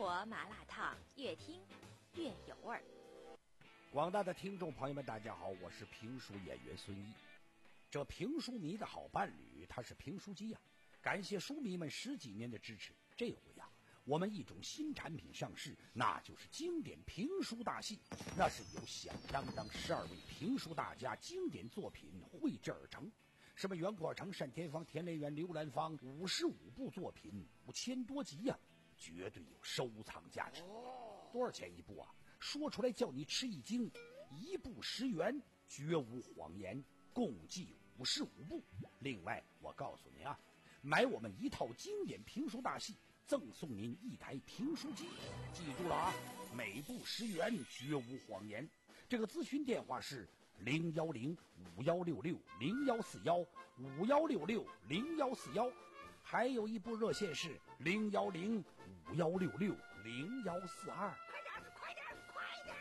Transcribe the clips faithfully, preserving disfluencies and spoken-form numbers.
国麻辣烫，越听越有味儿。 广大的听众朋友们，大家好，我是评书演员孙一。这评书迷的好伴侣，他是评书机呀、啊！感谢书迷们十几年的支持。这回呀、啊，我们一种新产品上市，那就是经典评书大戏。那是由响当当十二位评书大家经典作品汇制而成。什么袁阔成、单田芳、田连元、刘兰芳，五十五部作品，五千多集呀、啊，绝对有收藏价值。多少钱一部啊？说出来叫你吃一惊，一部十元，绝无谎言，共计五十五部。另外，我告诉您啊，买我们一套经典评书大戏，赠送您一台评书机。记住了啊，每部十元，绝无谎言。这个咨询电话是零幺零五幺六六零幺四幺五幺六六零幺四幺，还有一部热线是零幺零五幺六六零幺四二。 快点，快点！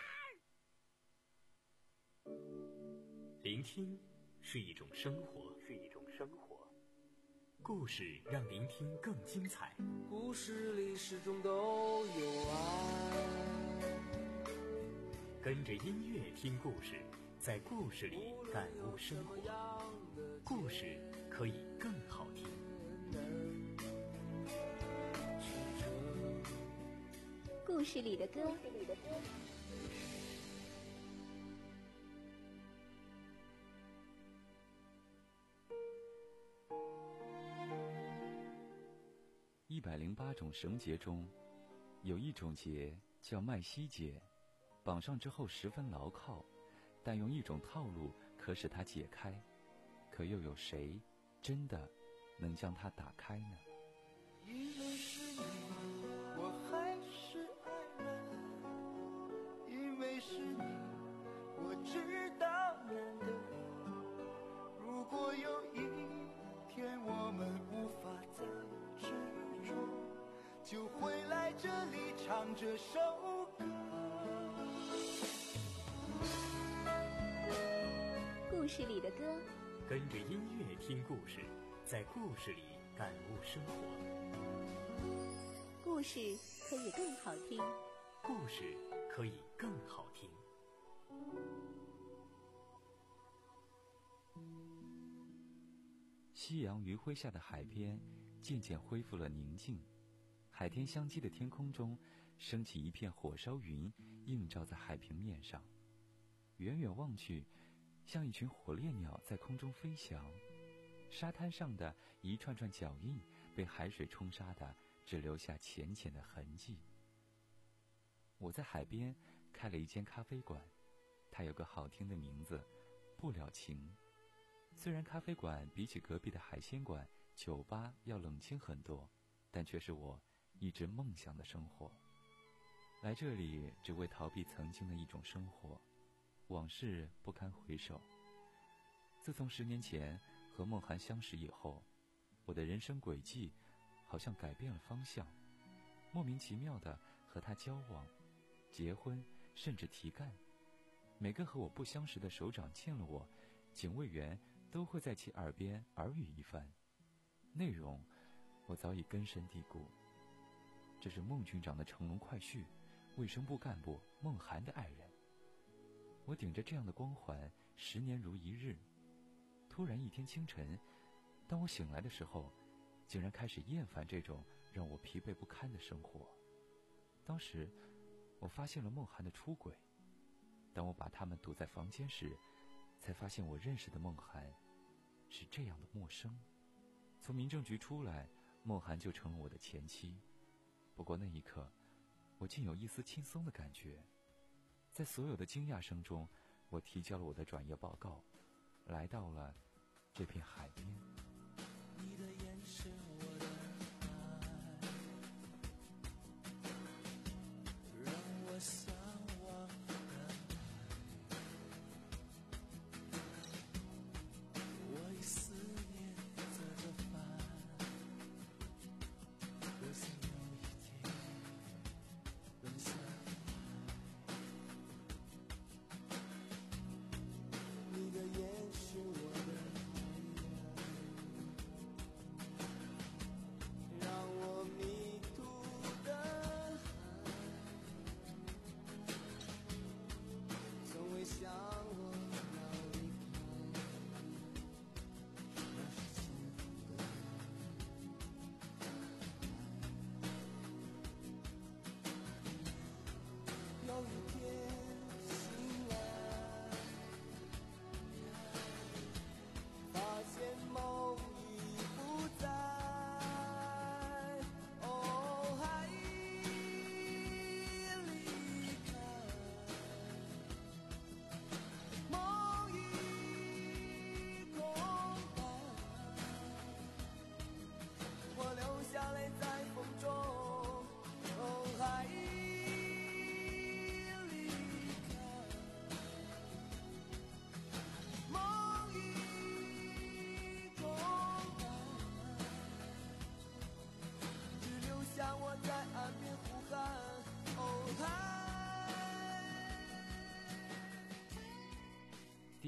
聆听是一种生活，是一种生活。故事让聆听更精彩。 故事里始终都有爱。 跟着音乐听故事，在故事里感悟生活。故事可以更好听。 故事里的歌。 一百零八种绳结中，有一种结叫麦西结，绑上之后十分牢靠，但用一种套路可使它解开，可又有谁真的能将它打开呢？ 因为是你，我还是爱人，因为是你，我知道难得。如果有一天我们无法再执着，就会来这里唱这首歌。 故事里的歌， 跟着音乐听故事，在故事里感悟生活。 故事可以更好听， 故事可以更好听。 夕阳余晖下的海边渐渐恢复了宁静，海天相接的天空中升起一片火烧云，映照在海平面上。远远望去，像一群火烈鸟在空中飞翔。沙滩上的一串串脚印被海水冲刷的只留下浅浅的痕迹。我在海边开了一间咖啡馆，它有个好听的名字，不了情。虽然咖啡馆比起隔壁的海鲜馆、酒吧要冷清很多，但却是我一直梦想的生活。来这里只为逃避曾经的一种生活，往事不堪回首。自从十年前和梦涵相识以后，我的人生轨迹好像改变了方向，莫名其妙地和他交往、结婚，甚至提干。每个和我不相识的首长见了我，警卫员都会在其耳边耳语一番，内容我早已根深蒂固。这是孟军长的乘龙快婿，卫生部干部孟涵的爱人。我顶着这样的光环，十年如一日。突然一天清晨，当我醒来的时候，竟然开始厌烦这种让我疲惫不堪的生活。当时我发现了孟涵的出轨，当我把他们堵在房间时，才发现我认识的孟涵是这样的陌生。从民政局出来，孟涵就成了我的前妻。不过那一刻，我竟有一丝轻松的感觉。在所有的惊讶声中，我提交了我的转业报告，来到了这片海边。 你的眼是我的爱，让我向往的爱，我以思念做着饭，可是有一天能下海，你的眼是我的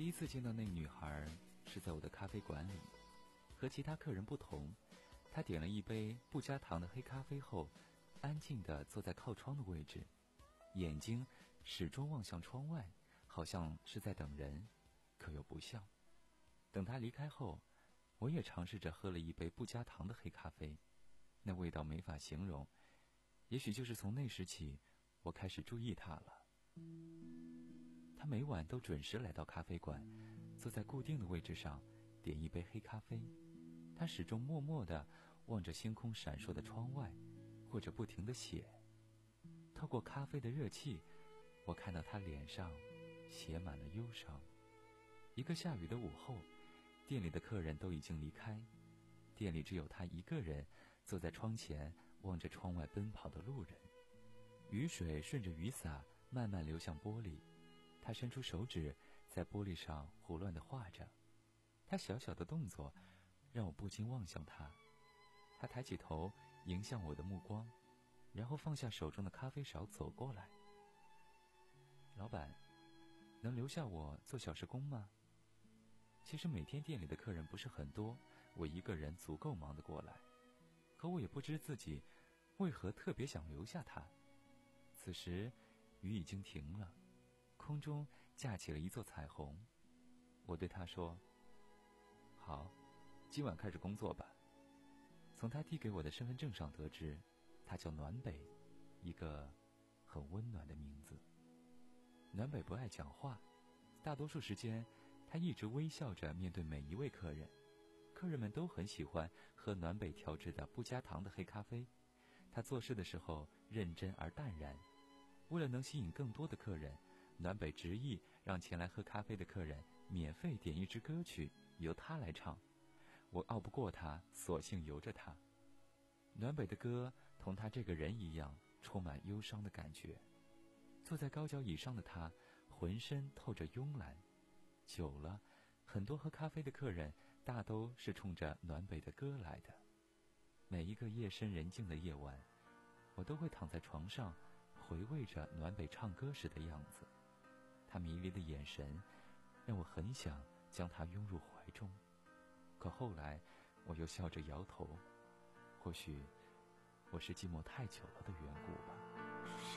第一次见到那女孩是在我的咖啡馆里，和其他客人不同，她点了一杯不加糖的黑咖啡后，安静地坐在靠窗的位置，眼睛始终望向窗外，好像是在等人，可又不像。等她离开后，我也尝试着喝了一杯不加糖的黑咖啡，那味道没法形容。也许就是从那时起，我开始注意她了。她每晚都准时来到咖啡馆，坐在固定的位置上，点一杯黑咖啡。她始终默默地望着星空闪烁的窗外，或者不停地写。透过咖啡的热气，我看到她脸上写满了忧伤。一个下雨的午后，店里的客人都已经离开，店里只有她一个人坐在窗前，望着窗外奔跑的路人。雨水顺着雨洒慢慢流向玻璃，她伸出手指在玻璃上胡乱地画着。她小小的动作让我不禁望向她。她抬起头迎向我的目光，然后放下手中的咖啡勺走过来。老板，能留下我做小时工吗？其实每天店里的客人不是很多，我一个人足够忙得过来。可我也不知自己为何特别想留下他。此时雨已经停了，空中架起了一座彩虹。我对他说，好，今晚开始工作吧。从他递给我的身份证上得知，他叫暖北，一个很温暖的名字。暖北不爱讲话，大多数时间他一直微笑着面对每一位客人。客人们都很喜欢喝暖北调制的不加糖的黑咖啡。他做事的时候认真而淡然。为了能吸引更多的客人，暖北执意让前来喝咖啡的客人免费点一支歌曲，由他来唱。我拗不过他，索性由着他。暖北的歌同他这个人一样，充满忧伤的感觉。坐在高脚椅上的他，浑身透着慵懒。久了，很多喝咖啡的客人大都是冲着暖北的歌来的。每一个夜深人静的夜晚，我都会躺在床上，回味着暖北唱歌时的样子。他迷离的眼神，让我很想将他拥入怀中。可后来，我又笑着摇头。或许，我是寂寞太久了的缘故吧。 谁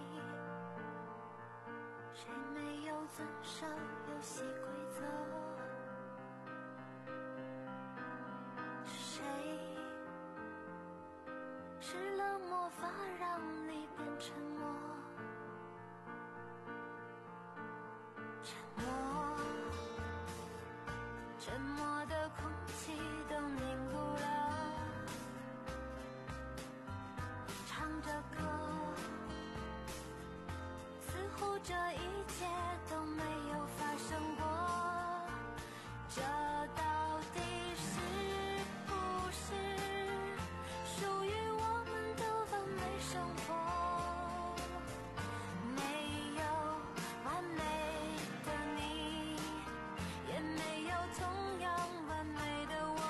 谁没有遵守游戏规则？谁施了魔法让你变沉默？沉默，沉默的空气都凝固了。唱着歌，似乎这一切都没有发生过。这到底是不是属于我们的完美生活？没有完美的你，也没有同样完美的我。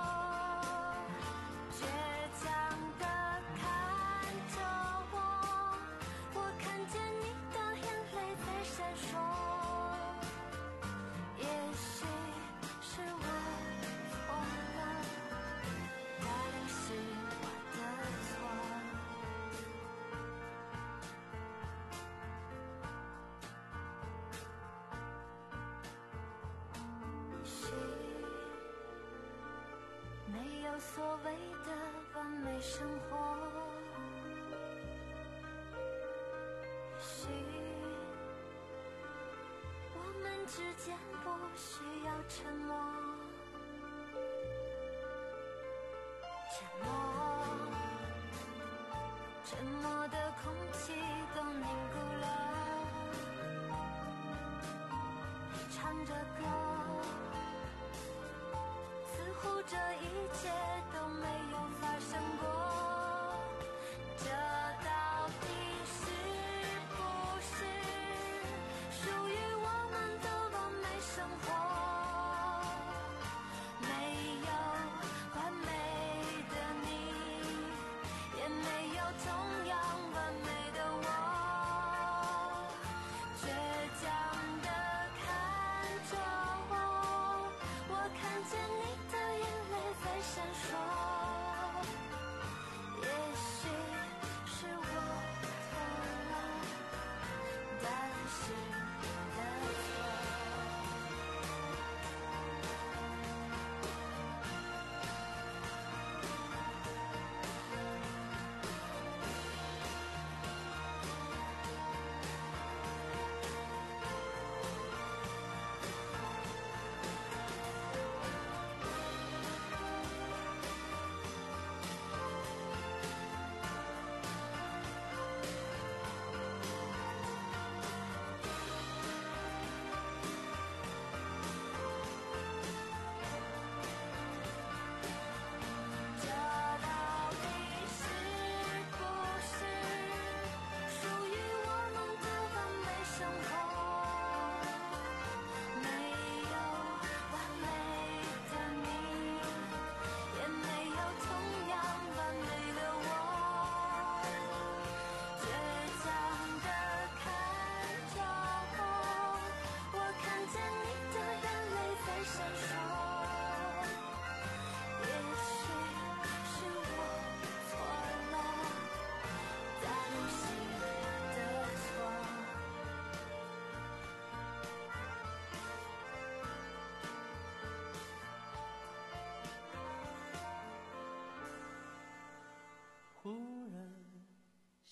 倔强地看着我，我看见你的眼泪在闪烁。也许是我错了，大概是我的错。许没有所谓的完美生活，也许我们之间不需要沉默。沉默，沉默的空气都凝固了。唱着歌，似乎这一切都没有发生过。这到底是不是属于我们的完美生活？没有完美的你，也没有同样完美的我。倔强地看着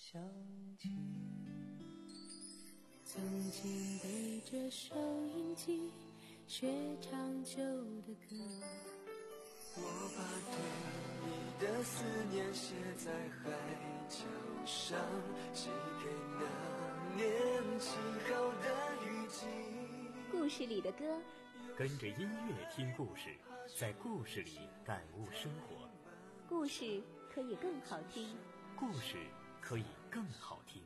想起曾经背着收音机学唱旧的歌，我把对你的思念写在海角上，寄给那年轻后的雨季。 故事里的歌， 跟着音乐听故事，在故事里感悟生活。 故事可以更好听， 故事可以更好听。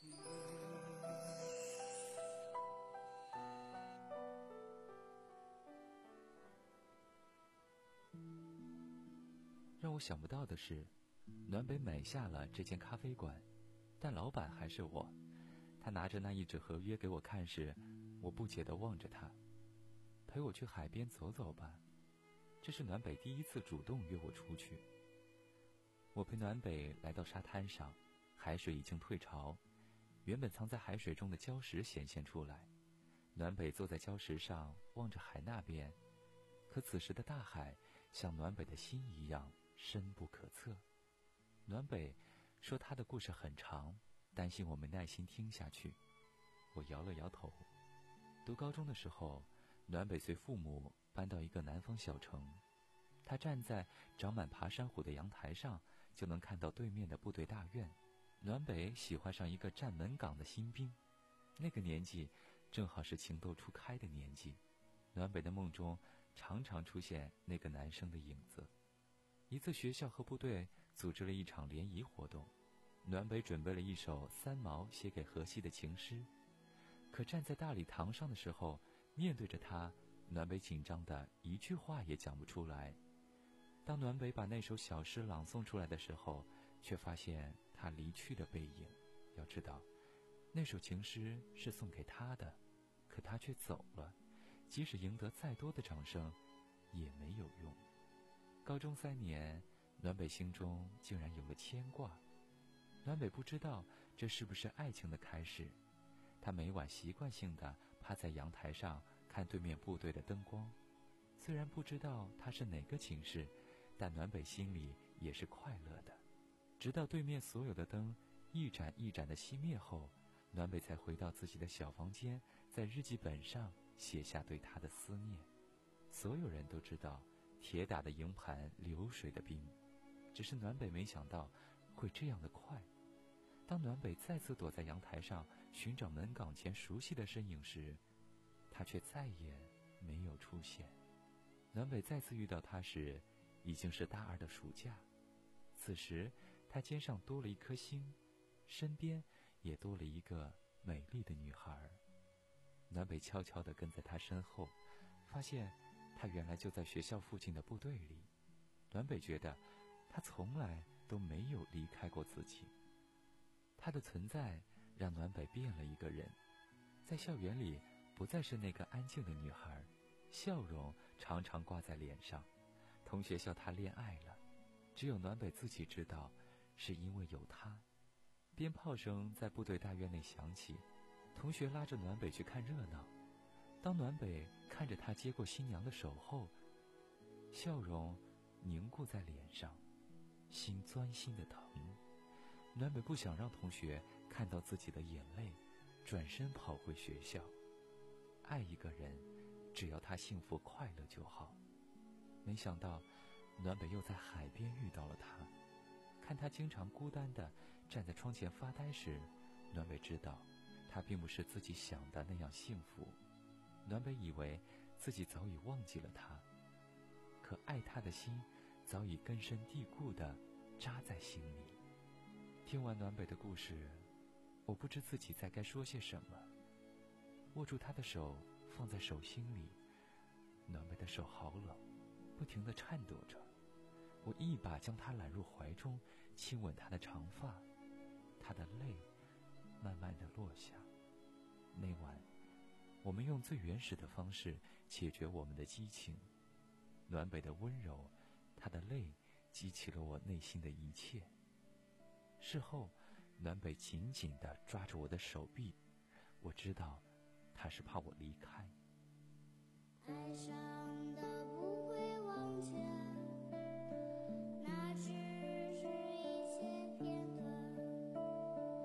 让我想不到的是，暖北买下了这间咖啡馆，但老板还是我。他拿着那一纸合约给我看时，我不解地望着他。陪我去海边走走吧，这是暖北第一次主动约我出去。我陪暖北来到沙滩上，海水已经退潮，原本藏在海水中的礁石显现出来。暖北坐在礁石上望着海那边，可此时的大海像暖北的心一样深不可测。暖北说他的故事很长，担心我没耐心听下去。我摇了摇头。读高中的时候，暖北随父母搬到一个南方小城，他站在长满爬山虎的阳台上，就能看到对面的部队大院。暖北喜欢上一个站门岗的新兵，那个年纪正好是情窦初开的年纪。暖北的梦中常常出现那个男生的影子。一次学校和部队组织了一场联谊活动，暖北准备了一首三毛写给荷西的情诗，可站在大礼堂上的时候，面对着他，暖北紧张的一句话也讲不出来。当暖北把那首小诗朗诵出来的时候，却发现他离去的背影。要知道，那首情诗是送给他的，可他却走了，即使赢得再多的掌声也没有用。高中三年，暖北心中竟然有了牵挂。暖北不知道这是不是爱情的开始，他每晚习惯性地趴在阳台上看对面部队的灯光。虽然不知道他是哪个寝室，但暖北心里也是快乐的。直到对面所有的灯一盏一盏的熄灭后，暖北才回到自己的小房间，在日记本上写下对他的思念。所有人都知道铁打的营盘流水的兵，只是暖北没想到会这样的快。当暖北再次躲在阳台上寻找门岗前熟悉的身影时，他却再也没有出现。暖北再次遇到他时，已经是大二的暑假。此时他肩上多了一颗星，身边也多了一个美丽的女孩。暖北悄悄地跟在他身后，发现他原来就在学校附近的部队里。暖北觉得他从来都没有离开过自己。他的存在让暖北变了一个人，在校园里不再是那个安静的女孩，笑容常常挂在脸上。同学笑他恋爱了，只有暖北自己知道，是因为有他。鞭炮声在部队大院内响起，同学拉着暖北去看热闹。当暖北看着他接过新娘的手后，笑容凝固在脸上，心钻心的疼。暖北不想让同学看到自己的眼泪，转身跑回学校。爱一个人，只要他幸福快乐就好。没想到暖北又在海边遇到了他，看他经常孤单地站在窗前发呆时，暖北知道他并不是自己想的那样幸福。暖北以为自己早已忘记了他，可爱他的心早已根深蒂固地扎在心里。听完暖北的故事，我不知自己在该说些什么。握住他的手放在手心里，暖北的手好冷，不停地颤抖着。我一把将他揽入怀中，亲吻他的长发，他的泪慢慢地落下。那晚我们用最原始的方式解决我们的激情。暖北的温柔，他的泪激起了我内心的一切。事后暖北紧紧地抓着我的手臂，我知道他是怕我离开。 爱上的不会往前，那只是一些片段，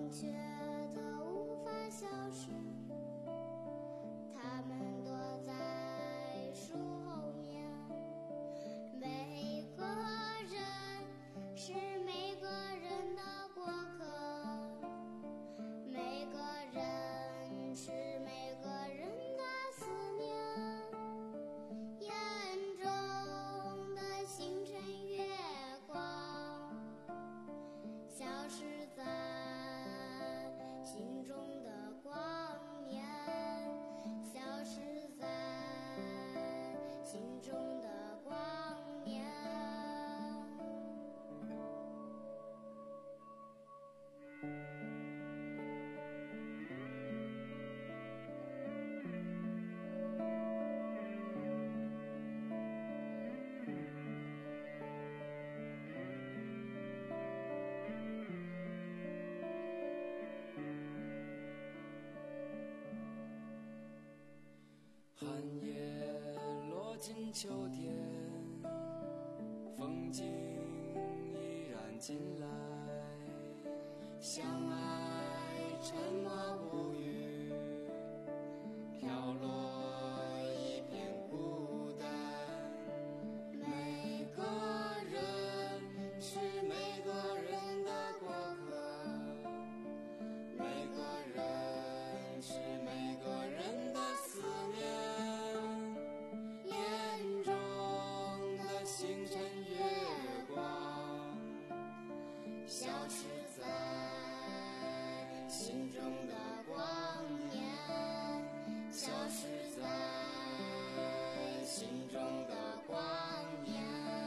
却都无法消失，它们躲在树后面。每个人是每个人的过客，每个人是每个人的思念。眼中的星辰月光，消失在心中的光年，消失在心中的光年。 寒叶落进秋天，风景依然进来，相爱沉默不语，飘落一片孤单。每个人是每个人的过客，每个人是每个人的思念。眼中的星辰月光，消失在心中的光年，消失在心中的光年。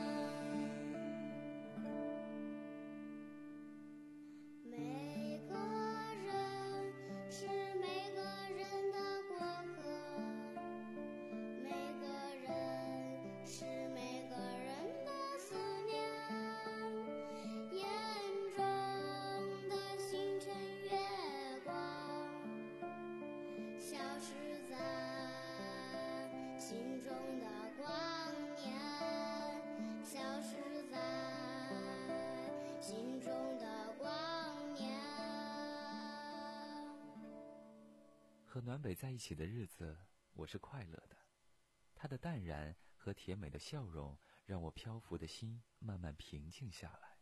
每个人是每个人的过客，每个人是每个人的思念。眼中的星辰月光，消失在心中的光年，消失在心中的光年。 和暖北在一起的日子，我是快乐的。他的淡然和甜美的笑容，让我漂浮的心慢慢平静下来。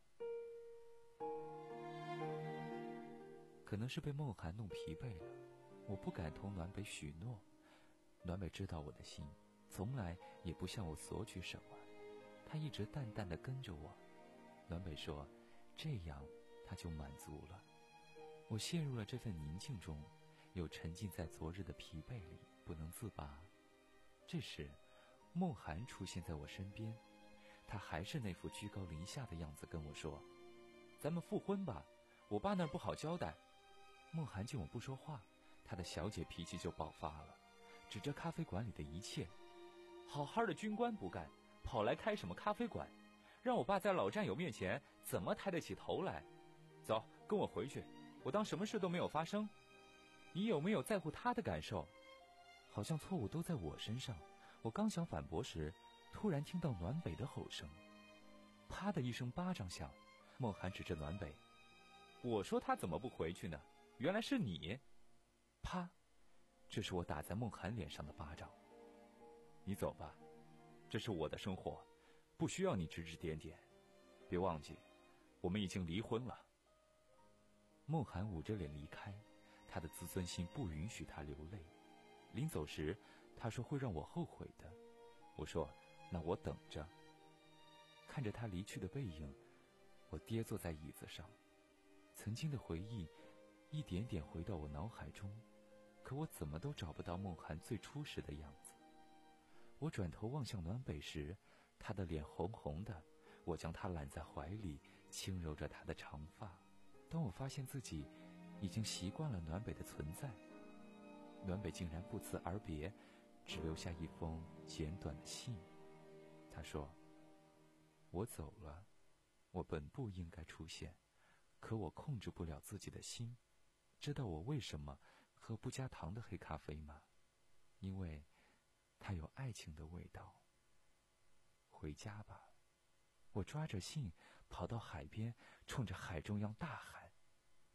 可能是被梦涵弄疲惫了，我不敢同暖北许诺。暖北知道我的心，从来也不向我索取什么，他一直淡淡地跟着我。暖北说，这样他就满足了。我陷入了这份宁静中，又沉浸在昨日的疲惫里，不能自拔。这时梦涵出现在我身边，他还是那副居高临下的样子跟我说，咱们复婚吧，我爸那儿不好交代。梦涵见我不说话，他的小姐脾气就爆发了，指着咖啡馆里的一切，好好的军官不干，跑来开什么咖啡馆，让我爸在老战友面前怎么抬得起头来。走，跟我回去，我当什么事都没有发生。你有没有在乎他的感受？好像错误都在我身上。我刚想反驳时，突然听到暖北的吼声，啪的一声巴掌响，梦涵指着暖北，我说他怎么不回去呢？原来是你！啪，这是我打在梦涵脸上的巴掌。你走吧，这是我的生活，不需要你指指点点。别忘记，我们已经离婚了。梦涵捂着脸离开，他的自尊心不允许他流泪。临走时，他说会让我后悔的。我说，那我等着。看着他离去的背影，我跌坐在椅子上，曾经的回忆一点点回到我脑海中，可我怎么都找不到梦涵最初时的样子。我转头望向暖北时，他的脸红红的，我将他揽在怀里，轻揉着他的长发。当我发现自己已经习惯了暖北的存在，暖北竟然不辞而别，只留下一封简短的信。他说，我走了，我本不应该出现，可我控制不了自己的心。知道我为什么喝不加糖的黑咖啡吗？因为它有爱情的味道。回家吧。我抓着信跑到海边，冲着海中央大喊，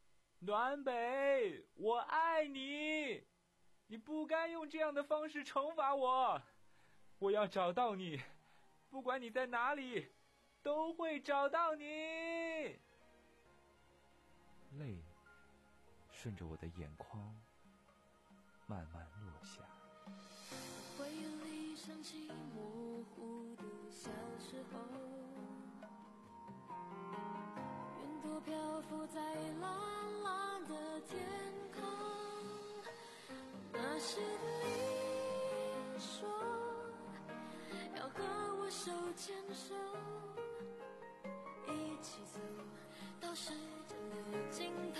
暖北，我爱你，你不该用这样的方式惩罚我，我要找到你，不管你在哪里，都会找到你。泪顺着我的眼眶慢慢落下。 回忆里想起模糊的小时候，云朵漂浮在蓝蓝的天空，那时的你说要和我手牵手，一起走到时间的尽头。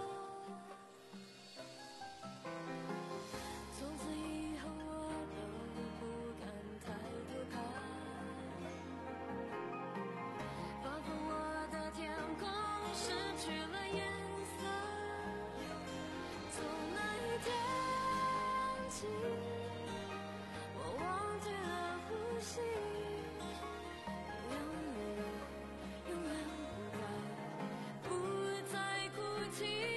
从此以后我都不敢抬头看，仿佛我的天空失去了颜色。从那一天起，我忘记了呼吸，永远永远不再不再哭泣。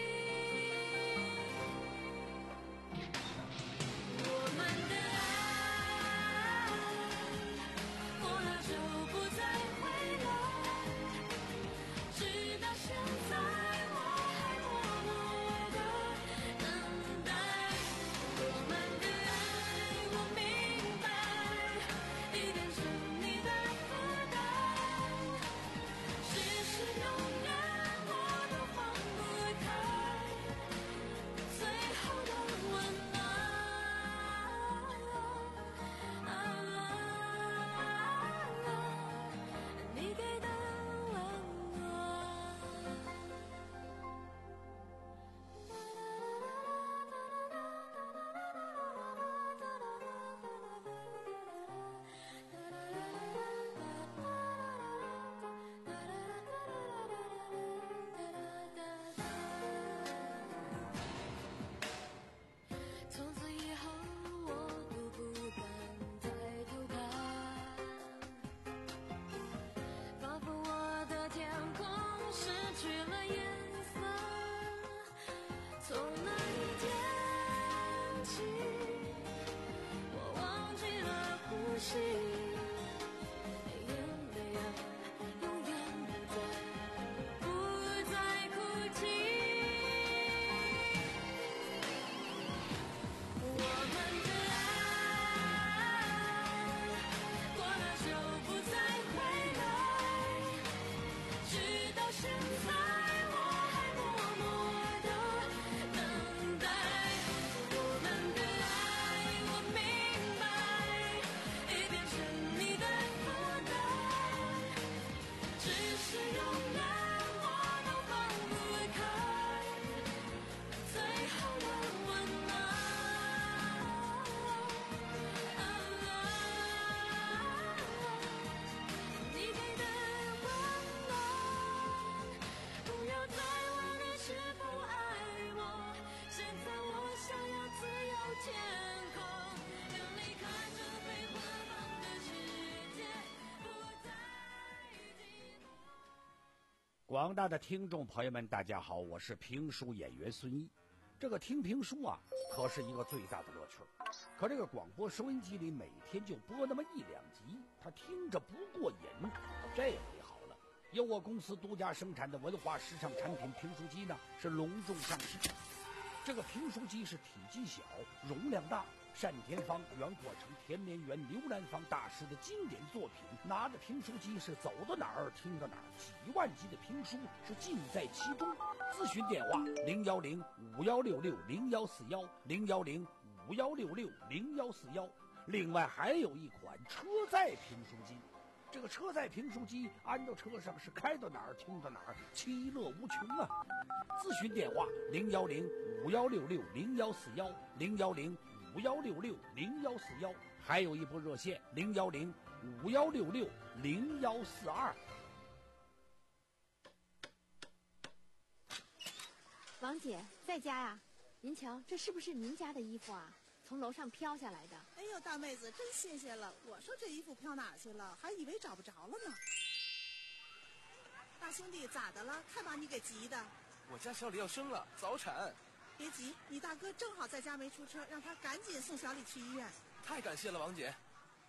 我们的爱过了就不再回来，直到现在我还默默地等待。我们的爱我明白，已变成你的负担，只是永远我都放不开最后的温暖。你给的温从此以后我都不敢抬头看，仿佛我的天空失去了颜色。从那一天起，我忘记了呼吸，眼泪啊永远不再不再哭泣。我们的爱过了就不再回来，直到现在我还默默地等待。我们的爱我明白，已变成你的负担，只是永远我都放不开最后的温暖。你给的温暖，不要再问你是否爱我，现在我想要自由天空，让你看着被花放的世界，不再寂寞。 广大的听众朋友们，大家好，我是评书演员孙一。这个听评书啊，可是一个最大的乐趣儿。可这个广播收音机里每天就播那么一两集，他听着不过瘾。这回好了，由我公司独家生产的文化时尚产品评书机呢，是隆重上市。这个评书机是体积小，容量大，单田芳、袁阔成、田连元、刘兰芳大师的经典作品。拿着评书机是走到哪儿听到哪儿，几万集的评书是尽在其中。咨询电话零幺零五幺六六零幺四幺零幺零五幺六六零幺四幺。另外还有一款车载评书机。这个车载评书机安到车上是开到哪儿听到哪儿，其乐无穷啊！咨询电话零幺零五幺六六零幺四幺零幺零五幺六六零幺四幺，还有一部热线零幺零五幺六六零幺四二。 王姐在家呀？您瞧，这是不是您家的衣服啊？从楼上飘下来的。 哎呦，大妹子真新鲜了！我说这衣服飘哪儿去了，还以为找不着了呢。大兄弟，咋的了？看把你给急的。 我家小李要生了，早产。 别急，你大哥正好在家没出车，让他赶紧送小李去医院。 太感谢了，王姐。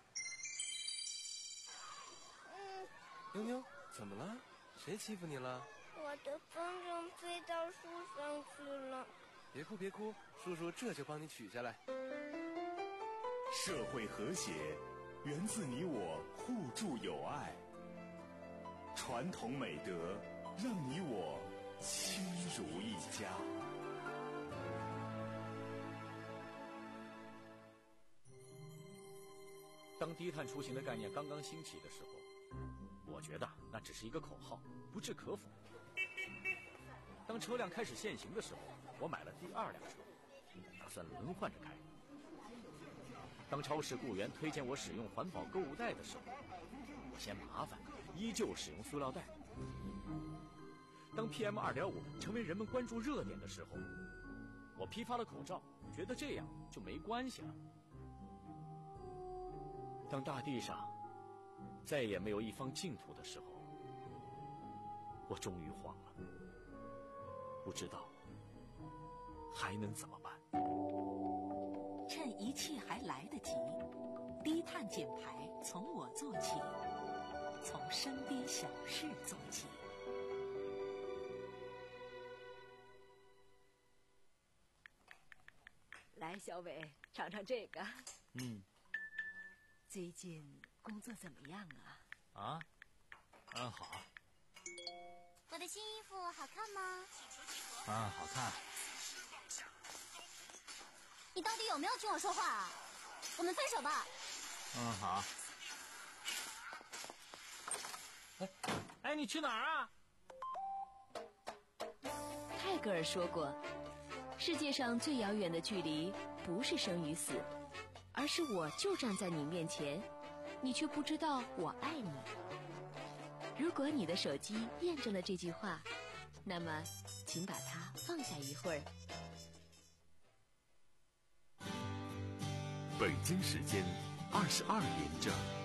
嗯， 妞妞，怎么了？谁欺负你了？ 我的风筝飞到树上去了。 别哭别哭，叔叔这就帮你取下来。 社会和谐源自你我互助友爱，传统美德让你我亲如一家。 当低碳出行的概念刚刚兴起的时候，我觉得那只是一个口号，不置可否。当车辆开始限行的时候，我买了第二辆车，打算轮换着开。当超市雇员推荐我使用环保购物袋的时候，我嫌麻烦，依旧使用塑料袋。当 P M 二点五 成为人们关注热点的时候，我批发了口罩，觉得这样就没关系了。当大地上再也没有一方净土的时候，我终于慌了，不知道还能怎么办。 趁一切还来得及，低碳减排从我做起，从身边小事做起。 来，小伟，尝尝这个。 嗯。 最近工作怎么样啊？ 啊，嗯，好。 我的新衣服好看吗？ 啊，好看。 你到底有没有听我说话啊？我们分手吧。 嗯，好。哎，哎，你去哪儿啊？ 泰戈尔说过，世界上最遥远的距离不是生与死，而是我就站在你面前，你却不知道我爱你。如果你的手机验证了这句话，那么请把它放下一会儿。 北京时间二十二点整。